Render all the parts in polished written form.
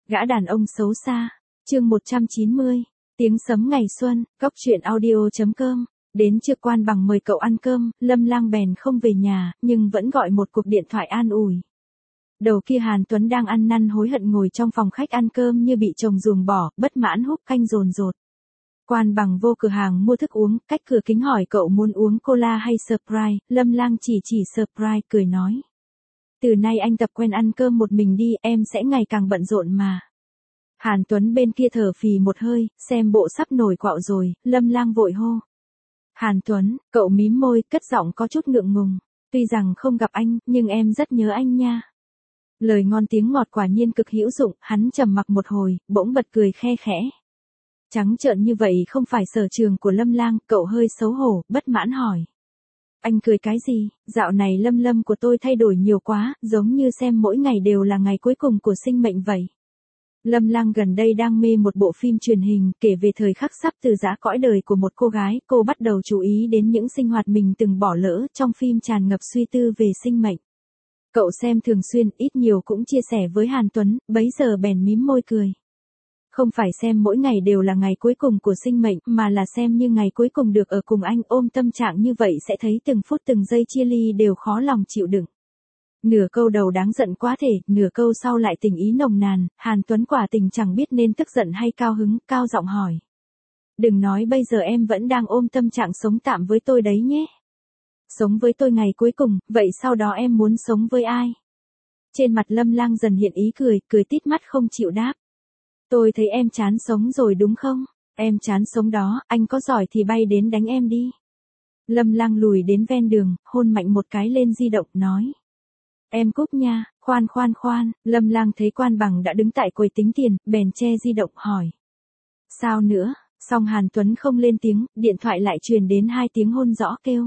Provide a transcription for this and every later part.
Gã đàn ông xấu xa. Chương 190. Tiếng sấm ngày xuân, Cóc truyện audio.com. Đến trưa Quan Bằng mời cậu ăn cơm, Lâm Lang bèn không về nhà, nhưng vẫn gọi một cuộc điện thoại an ủi. Đầu kia Hàn Tuấn đang ăn năn hối hận ngồi trong phòng khách ăn cơm như bị chồng ruồng bỏ, bất mãn húp canh dồn dột. Quan Bằng vô cửa hàng mua thức uống, cách cửa kính hỏi cậu muốn uống cola hay Sprite, Lâm Lang chỉ Sprite cười nói. Từ nay anh tập quen ăn cơm một mình đi, em sẽ ngày càng bận rộn mà. Hàn Tuấn bên kia thở phì một hơi, xem bộ sắp nổi quạo rồi, Lâm Lang vội hô. Hàn Tuấn, cậu mím môi, cất giọng có chút ngượng ngùng. Tuy rằng không gặp anh, nhưng em rất nhớ anh nha. Lời ngon tiếng ngọt quả nhiên cực hữu dụng, hắn trầm mặc một hồi, bỗng bật cười khe khẽ. Trắng trợn như vậy không phải sở trường của Lâm Lang, cậu hơi xấu hổ, bất mãn hỏi. Anh cười cái gì, dạo này Lâm của tôi thay đổi nhiều quá, giống như xem mỗi ngày đều là ngày cuối cùng của sinh mệnh vậy. Lâm Lang gần đây đang mê một bộ phim truyền hình, kể về thời khắc sắp từ giã cõi đời của một cô gái, cô bắt đầu chú ý đến những sinh hoạt mình từng bỏ lỡ, trong phim tràn ngập suy tư về sinh mệnh. Cậu xem thường xuyên, ít nhiều cũng chia sẻ với Hàn Tuấn, bấy giờ bèn mím môi cười. Không phải xem mỗi ngày đều là ngày cuối cùng của sinh mệnh, mà là xem như ngày cuối cùng được ở cùng anh, ôm tâm trạng như vậy sẽ thấy từng phút từng giây chia ly đều khó lòng chịu đựng. Nửa câu đầu đáng giận quá thể, nửa câu sau lại tình ý nồng nàn, Hàn Tuấn quả tình chẳng biết nên tức giận hay cao hứng, cao giọng hỏi. Đừng nói bây giờ em vẫn đang ôm tâm trạng sống tạm với tôi đấy nhé. Sống với tôi ngày cuối cùng, vậy sau đó em muốn sống với ai? Trên mặt Lâm Lang dần hiện ý cười tít mắt không chịu đáp. Tôi thấy em chán sống rồi đúng không? Em chán sống đó, anh có giỏi thì bay đến đánh em đi. Lâm Lang lùi đến ven đường, hôn mạnh một cái lên di động, nói. Em cúp nha, khoan, Lâm Lang thấy Quan Bằng đã đứng tại quầy tính tiền, bèn che di động hỏi. Sao nữa? Xong Hàn Tuấn không lên tiếng, điện thoại lại truyền đến 2 tiếng hôn rõ kêu.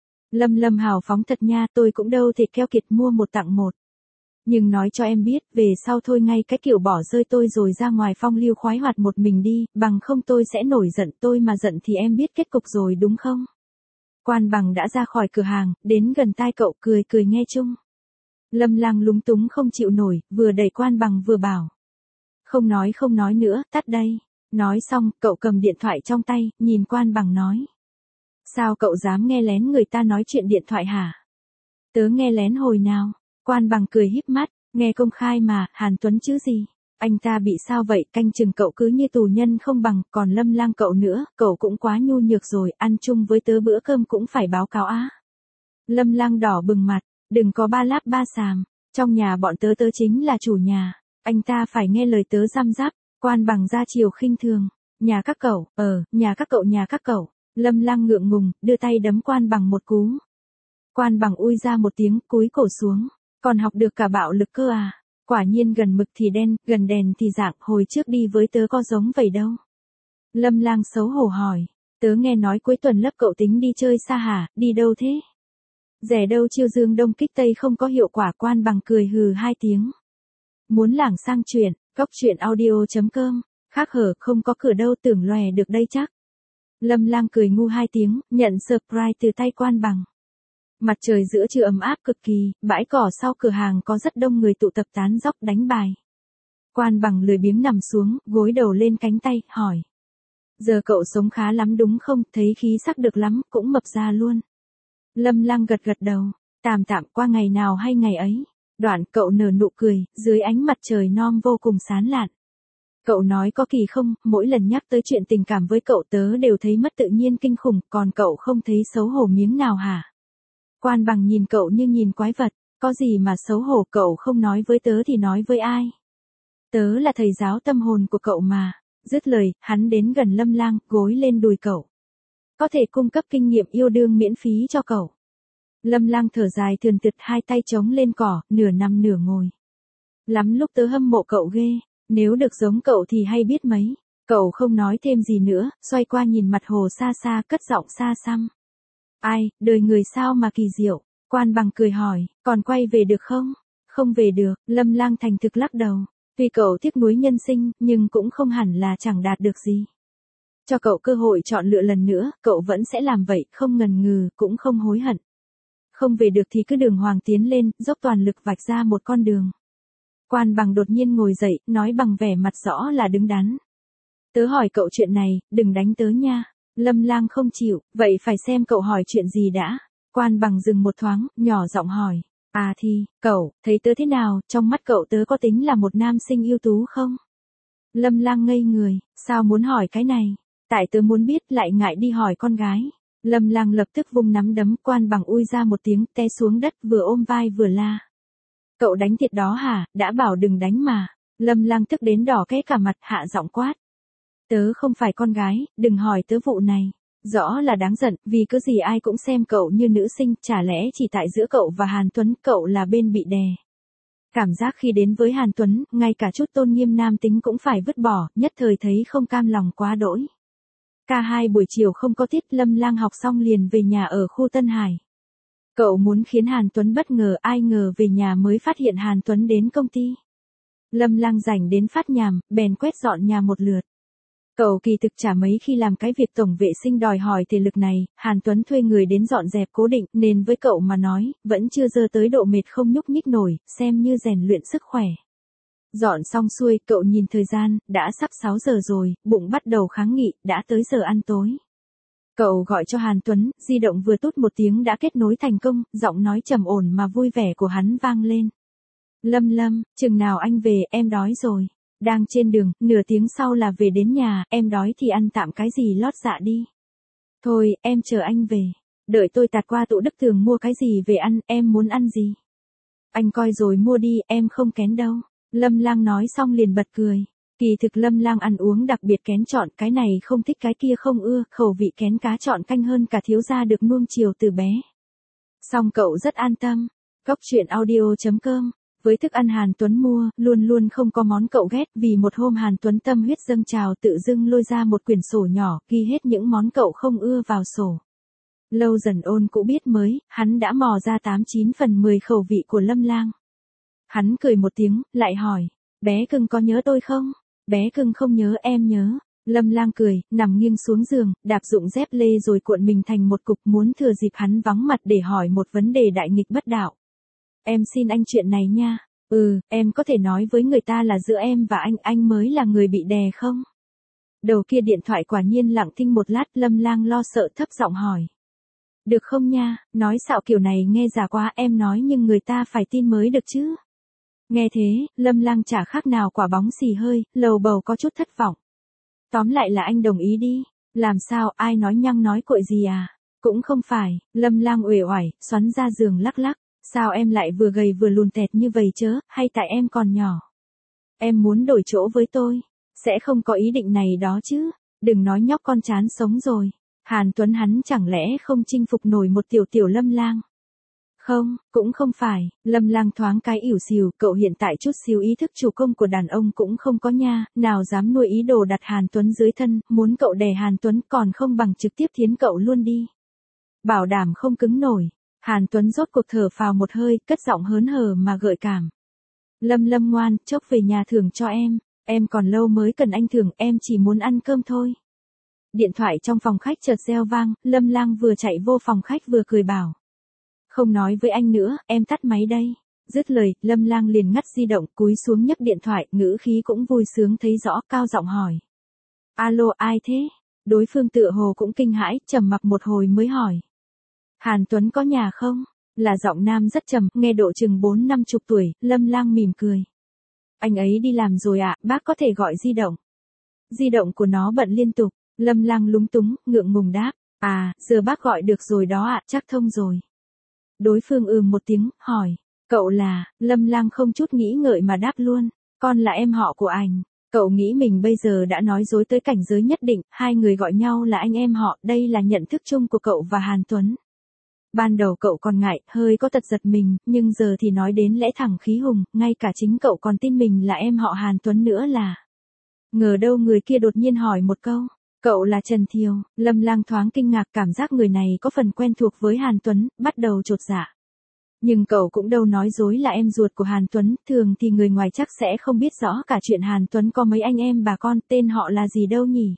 Lâm hào phóng thật nha, tôi cũng đâu thể keo kiệt mua một tặng một. Nhưng nói cho em biết, về sau thôi ngay cái kiểu bỏ rơi tôi rồi ra ngoài phong lưu khoái hoạt một mình đi, bằng không tôi sẽ nổi giận, tôi mà giận thì em biết kết cục rồi đúng không? Quan Bằng đã ra khỏi cửa hàng, đến gần tai cậu cười nghe chung. Lâm Lang lúng túng không chịu nổi, vừa đẩy Quan Bằng vừa bảo. Không nói nữa, tắt đây. Nói xong, cậu cầm điện thoại trong tay, nhìn Quan Bằng nói. Sao cậu dám nghe lén người ta nói chuyện điện thoại hả? Tớ nghe lén hồi nào? Quan Bằng cười híp mắt, nghe công khai mà, Hàn Tuấn chứ gì? Anh ta bị sao vậy, canh chừng cậu cứ như tù nhân không bằng, còn Lâm Lang cậu nữa, cậu cũng quá nhu nhược rồi, ăn chung với tớ bữa cơm cũng phải báo cáo á. Lâm Lang đỏ bừng mặt, đừng có ba láp ba xàm, trong nhà bọn tớ chính là chủ nhà, anh ta phải nghe lời tớ răm rắp. Quan Bằng ra chiều khinh thường, nhà các cậu, Lâm Lang ngượng ngùng, đưa tay đấm Quan Bằng một cú. Quan Bằng ui ra một tiếng, cúi cổ xuống. Còn học được cả bạo lực cơ à? Quả nhiên gần mực thì đen, gần đèn thì rạng, hồi trước đi với tớ có giống vậy đâu. Lâm Lang xấu hổ hỏi, tớ nghe nói cuối tuần lớp cậu tính đi chơi xa hả, đi đâu thế? Rẻ đâu chiêu dương đông kích tây không có hiệu quả. Quan Bằng cười hừ 2 tiếng. Muốn lảng sang chuyện, Cóc truyện audio.com, khác hở không có cửa đâu, tưởng lòe được đây chắc. Lâm Lang cười ngu 2 tiếng, nhận surprise từ tay Quan Bằng. Mặt trời giữa trưa ấm áp cực kỳ, bãi cỏ sau cửa hàng có rất đông người tụ tập tán dóc đánh bài. Quan Bằng lười biếng nằm xuống, gối đầu lên cánh tay, hỏi. Giờ cậu sống khá lắm đúng không, thấy khí sắc được lắm, cũng mập ra luôn. Lâm Lang gật đầu, tạm qua ngày nào hay ngày ấy. Đoạn cậu nở nụ cười, dưới ánh mặt trời non vô cùng sáng lạn. Cậu nói có kỳ không, mỗi lần nhắc tới chuyện tình cảm với cậu tớ đều thấy mất tự nhiên kinh khủng, còn cậu không thấy xấu hổ miếng nào hả? Quan Bằng nhìn cậu như nhìn quái vật, có gì mà xấu hổ, cậu không nói với tớ thì nói với ai? Tớ là thầy giáo tâm hồn của cậu mà. Dứt lời, hắn đến gần Lâm Lang, gối lên đùi cậu. Có thể cung cấp kinh nghiệm yêu đương miễn phí cho cậu. Lâm Lang thở dài thườn thượt, 2 tay chống lên cỏ, nửa nằm nửa ngồi. Lắm lúc tớ hâm mộ cậu ghê, nếu được giống cậu thì hay biết mấy. Cậu không nói thêm gì nữa, xoay qua nhìn mặt hồ xa xa, cất giọng xa xăm. Ai, đời người sao mà kỳ diệu. Quan Bằng cười hỏi, còn quay về được không? Không về được, Lâm Lang thành thực lắc đầu. Tuy cậu tiếc nuối nhân sinh, nhưng cũng không hẳn là chẳng đạt được gì. Cho cậu cơ hội chọn lựa lần nữa, cậu vẫn sẽ làm vậy, không ngần ngừ, cũng không hối hận. Không về được thì cứ đường hoàng tiến lên, dốc toàn lực vạch ra một con đường. Quan Bằng đột nhiên ngồi dậy, nói bằng vẻ mặt rõ là đứng đắn. Tớ hỏi cậu chuyện này, đừng đánh tớ nha. Lâm Lang không chịu, vậy phải xem cậu hỏi chuyện gì đã. Quan Bằng dừng một thoáng, nhỏ giọng hỏi. À thì, cậu, thấy tớ thế nào, trong mắt cậu tớ có tính là một nam sinh ưu tú không? Lâm Lang ngây người, sao muốn hỏi cái này? Tại tớ muốn biết lại ngại đi hỏi con gái. Lâm Lang lập tức vung nắm đấm. Quan Bằng ui ra một tiếng té xuống đất vừa ôm vai vừa la. Cậu đánh thiệt đó hả, đã bảo đừng đánh mà. Lâm Lang tức đến đỏ cái cả mặt, hạ giọng quát. Tớ không phải con gái, đừng hỏi tớ vụ này. Rõ là đáng giận, vì cứ gì ai cũng xem cậu như nữ sinh, chả lẽ chỉ tại giữa cậu và Hàn Tuấn cậu là bên bị đè. Cảm giác khi đến với Hàn Tuấn, ngay cả chút tôn nghiêm nam tính cũng phải vứt bỏ, nhất thời thấy không cam lòng quá đỗi. Cả hai buổi chiều không có tiết, Lâm Lang học xong liền về nhà ở khu Tân Hải. Cậu muốn khiến Hàn Tuấn bất ngờ, ai ngờ về nhà mới phát hiện Hàn Tuấn đến công ty. Lâm Lang rảnh đến phát nhàm, bèn quét dọn nhà một lượt. Cậu kỳ thực chả mấy khi làm cái việc tổng vệ sinh đòi hỏi thể lực này, Hàn Tuấn thuê người đến dọn dẹp cố định nên với cậu mà nói, vẫn chưa dơ tới độ mệt không nhúc nhích nổi, xem như rèn luyện sức khỏe. Dọn xong xuôi, cậu nhìn thời gian, đã sắp 6 giờ rồi, bụng bắt đầu kháng nghị, đã tới giờ ăn tối. Cậu gọi cho Hàn Tuấn, di động vừa tút một tiếng đã kết nối thành công, giọng nói trầm ổn mà vui vẻ của hắn vang lên. Lâm, chừng nào anh về, em đói rồi. Đang trên đường, nửa tiếng sau là về đến nhà, em đói thì ăn tạm cái gì lót dạ đi. Thôi, em chờ anh về. Đợi tôi tạt qua tụ Đức Tường mua cái gì về ăn, em muốn ăn gì? Anh coi rồi mua đi, em không kén đâu. Lâm Lang nói xong liền bật cười. Kỳ thực Lâm Lang ăn uống đặc biệt kén chọn, cái này không thích cái kia không ưa, khẩu vị kén cá chọn canh hơn cả thiếu gia được nuông chiều từ bé. Xong cậu rất an tâm. Góc truyện audio.com. Với thức ăn Hàn Tuấn mua, luôn luôn không có món cậu ghét, vì một hôm Hàn Tuấn tâm huyết dâng trào tự dưng lôi ra một quyển sổ nhỏ, ghi hết những món cậu không ưa vào sổ. Lâu dần ôn cũ biết mới, hắn đã mò ra 89 phần 10 khẩu vị của Lâm Lang. Hắn cười một tiếng, lại hỏi, bé cưng có nhớ tôi không? Bé cưng không nhớ, em nhớ. Lâm Lang cười, nằm nghiêng xuống giường, đạp dụng dép lê rồi cuộn mình thành một cục, muốn thừa dịp hắn vắng mặt để hỏi một vấn đề đại nghịch bất đạo. Em xin anh chuyện này nha. Em có thể nói với người ta là giữa em và anh mới là người bị đè không? Đầu kia điện thoại quả nhiên lặng thinh một lát, Lâm Lang lo sợ thấp giọng hỏi. Được không nha, nói xạo kiểu này nghe giả quá, em nói nhưng người ta phải tin mới được chứ. Nghe thế, Lâm Lang chả khác nào quả bóng xì hơi, lầu bầu có chút thất vọng. Tóm lại là anh đồng ý đi. Làm sao, ai nói nhăng nói cội gì à? Cũng không phải. Lâm Lang uể oải, xoắn ra giường lắc lắc. Sao em lại vừa gầy vừa lùn tẹt như vậy chớ, hay tại em còn nhỏ? Em muốn đổi chỗ với tôi. Sẽ không có ý định này đó chứ. Đừng nói nhóc con chán sống rồi. Hàn Tuấn hắn chẳng lẽ không chinh phục nổi một tiểu Lâm Lang? Không, cũng không phải. Lâm Lang thoáng cái ỉu xìu, cậu hiện tại chút xíu ý thức chủ công của đàn ông cũng không có nha, nào dám nuôi ý đồ đặt Hàn Tuấn dưới thân, muốn cậu đè Hàn Tuấn còn không bằng trực tiếp thiến cậu luôn đi. Bảo đảm không cứng nổi. Hàn Tuấn rốt cuộc thở phào một hơi, cất giọng hớn hở mà gợi cảm. Lâm ngoan, chốc về nhà thưởng cho em còn lâu mới cần anh thưởng, em chỉ muốn ăn cơm thôi. Điện thoại trong phòng khách chợt reo vang, Lâm Lang vừa chạy vô phòng khách vừa cười bảo. Không nói với anh nữa, em tắt máy đây. Dứt lời, Lâm Lang liền ngắt di động, cúi xuống nhấc điện thoại, ngữ khí cũng vui sướng thấy rõ, cao giọng hỏi. Alo, ai thế? Đối phương tựa hồ cũng kinh hãi, trầm mặc một hồi mới hỏi. Hàn Tuấn có nhà không? Là giọng nam rất trầm, nghe độ chừng 40-50 tuổi, Lâm Lang mỉm cười. Anh ấy đi làm rồi ạ, bác có thể gọi di động. Di động của nó bận liên tục, Lâm Lang lúng túng, ngượng ngùng đáp. À, giờ bác gọi được rồi đó ạ, chắc thông rồi. Đối phương một tiếng, hỏi. Cậu là, Lâm Lang không chút nghĩ ngợi mà đáp luôn. Con là em họ của anh. Cậu nghĩ mình bây giờ đã nói dối tới cảnh giới nhất định, hai người gọi nhau là anh em họ, đây là nhận thức chung của cậu và Hàn Tuấn. Ban đầu cậu còn ngại, hơi có tật giật mình, nhưng giờ thì nói đến lẽ thẳng khí hùng, ngay cả chính cậu còn tin mình là em họ Hàn Tuấn nữa là. Ngờ đâu người kia đột nhiên hỏi một câu. Cậu là Trần Thiều. Lâm Lang thoáng kinh ngạc, cảm giác người này có phần quen thuộc với Hàn Tuấn, bắt đầu chột dạ. Nhưng cậu cũng đâu nói dối là em ruột của Hàn Tuấn, thường thì người ngoài chắc sẽ không biết rõ cả chuyện Hàn Tuấn có mấy anh em bà con, tên họ là gì đâu nhỉ.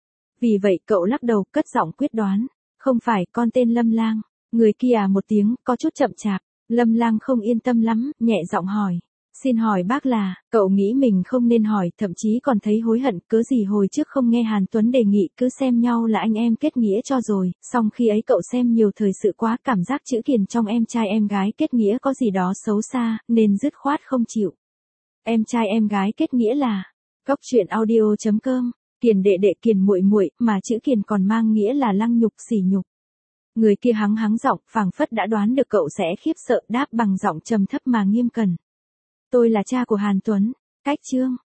Vì vậy cậu lắc đầu, cất giọng quyết đoán. Không phải, con tên Lâm Lang. Người kia một tiếng, có chút chậm chạp. Lâm Lang không yên tâm lắm, nhẹ giọng hỏi. Xin hỏi bác là, cậu nghĩ mình không nên hỏi, thậm chí còn thấy hối hận, cớ gì hồi trước không nghe Hàn Tuấn đề nghị cứ xem nhau là anh em kết nghĩa cho rồi, song khi ấy cậu xem nhiều thời sự quá, cảm giác chữ kiền trong em trai em gái kết nghĩa có gì đó xấu xa, nên dứt khoát không chịu. Em trai em gái kết nghĩa là, Cóc truyện audio.com, kiền đệ đệ kiền muội muội, mà chữ kiền còn mang nghĩa là lăng nhục sỉ nhục. Người kia hắng hắng giọng, phảng phất đã đoán được cậu sẽ khiếp sợ, đáp bằng giọng trầm thấp mà nghiêm cẩn. Tôi là cha của Hàn Tuấn. Cách chương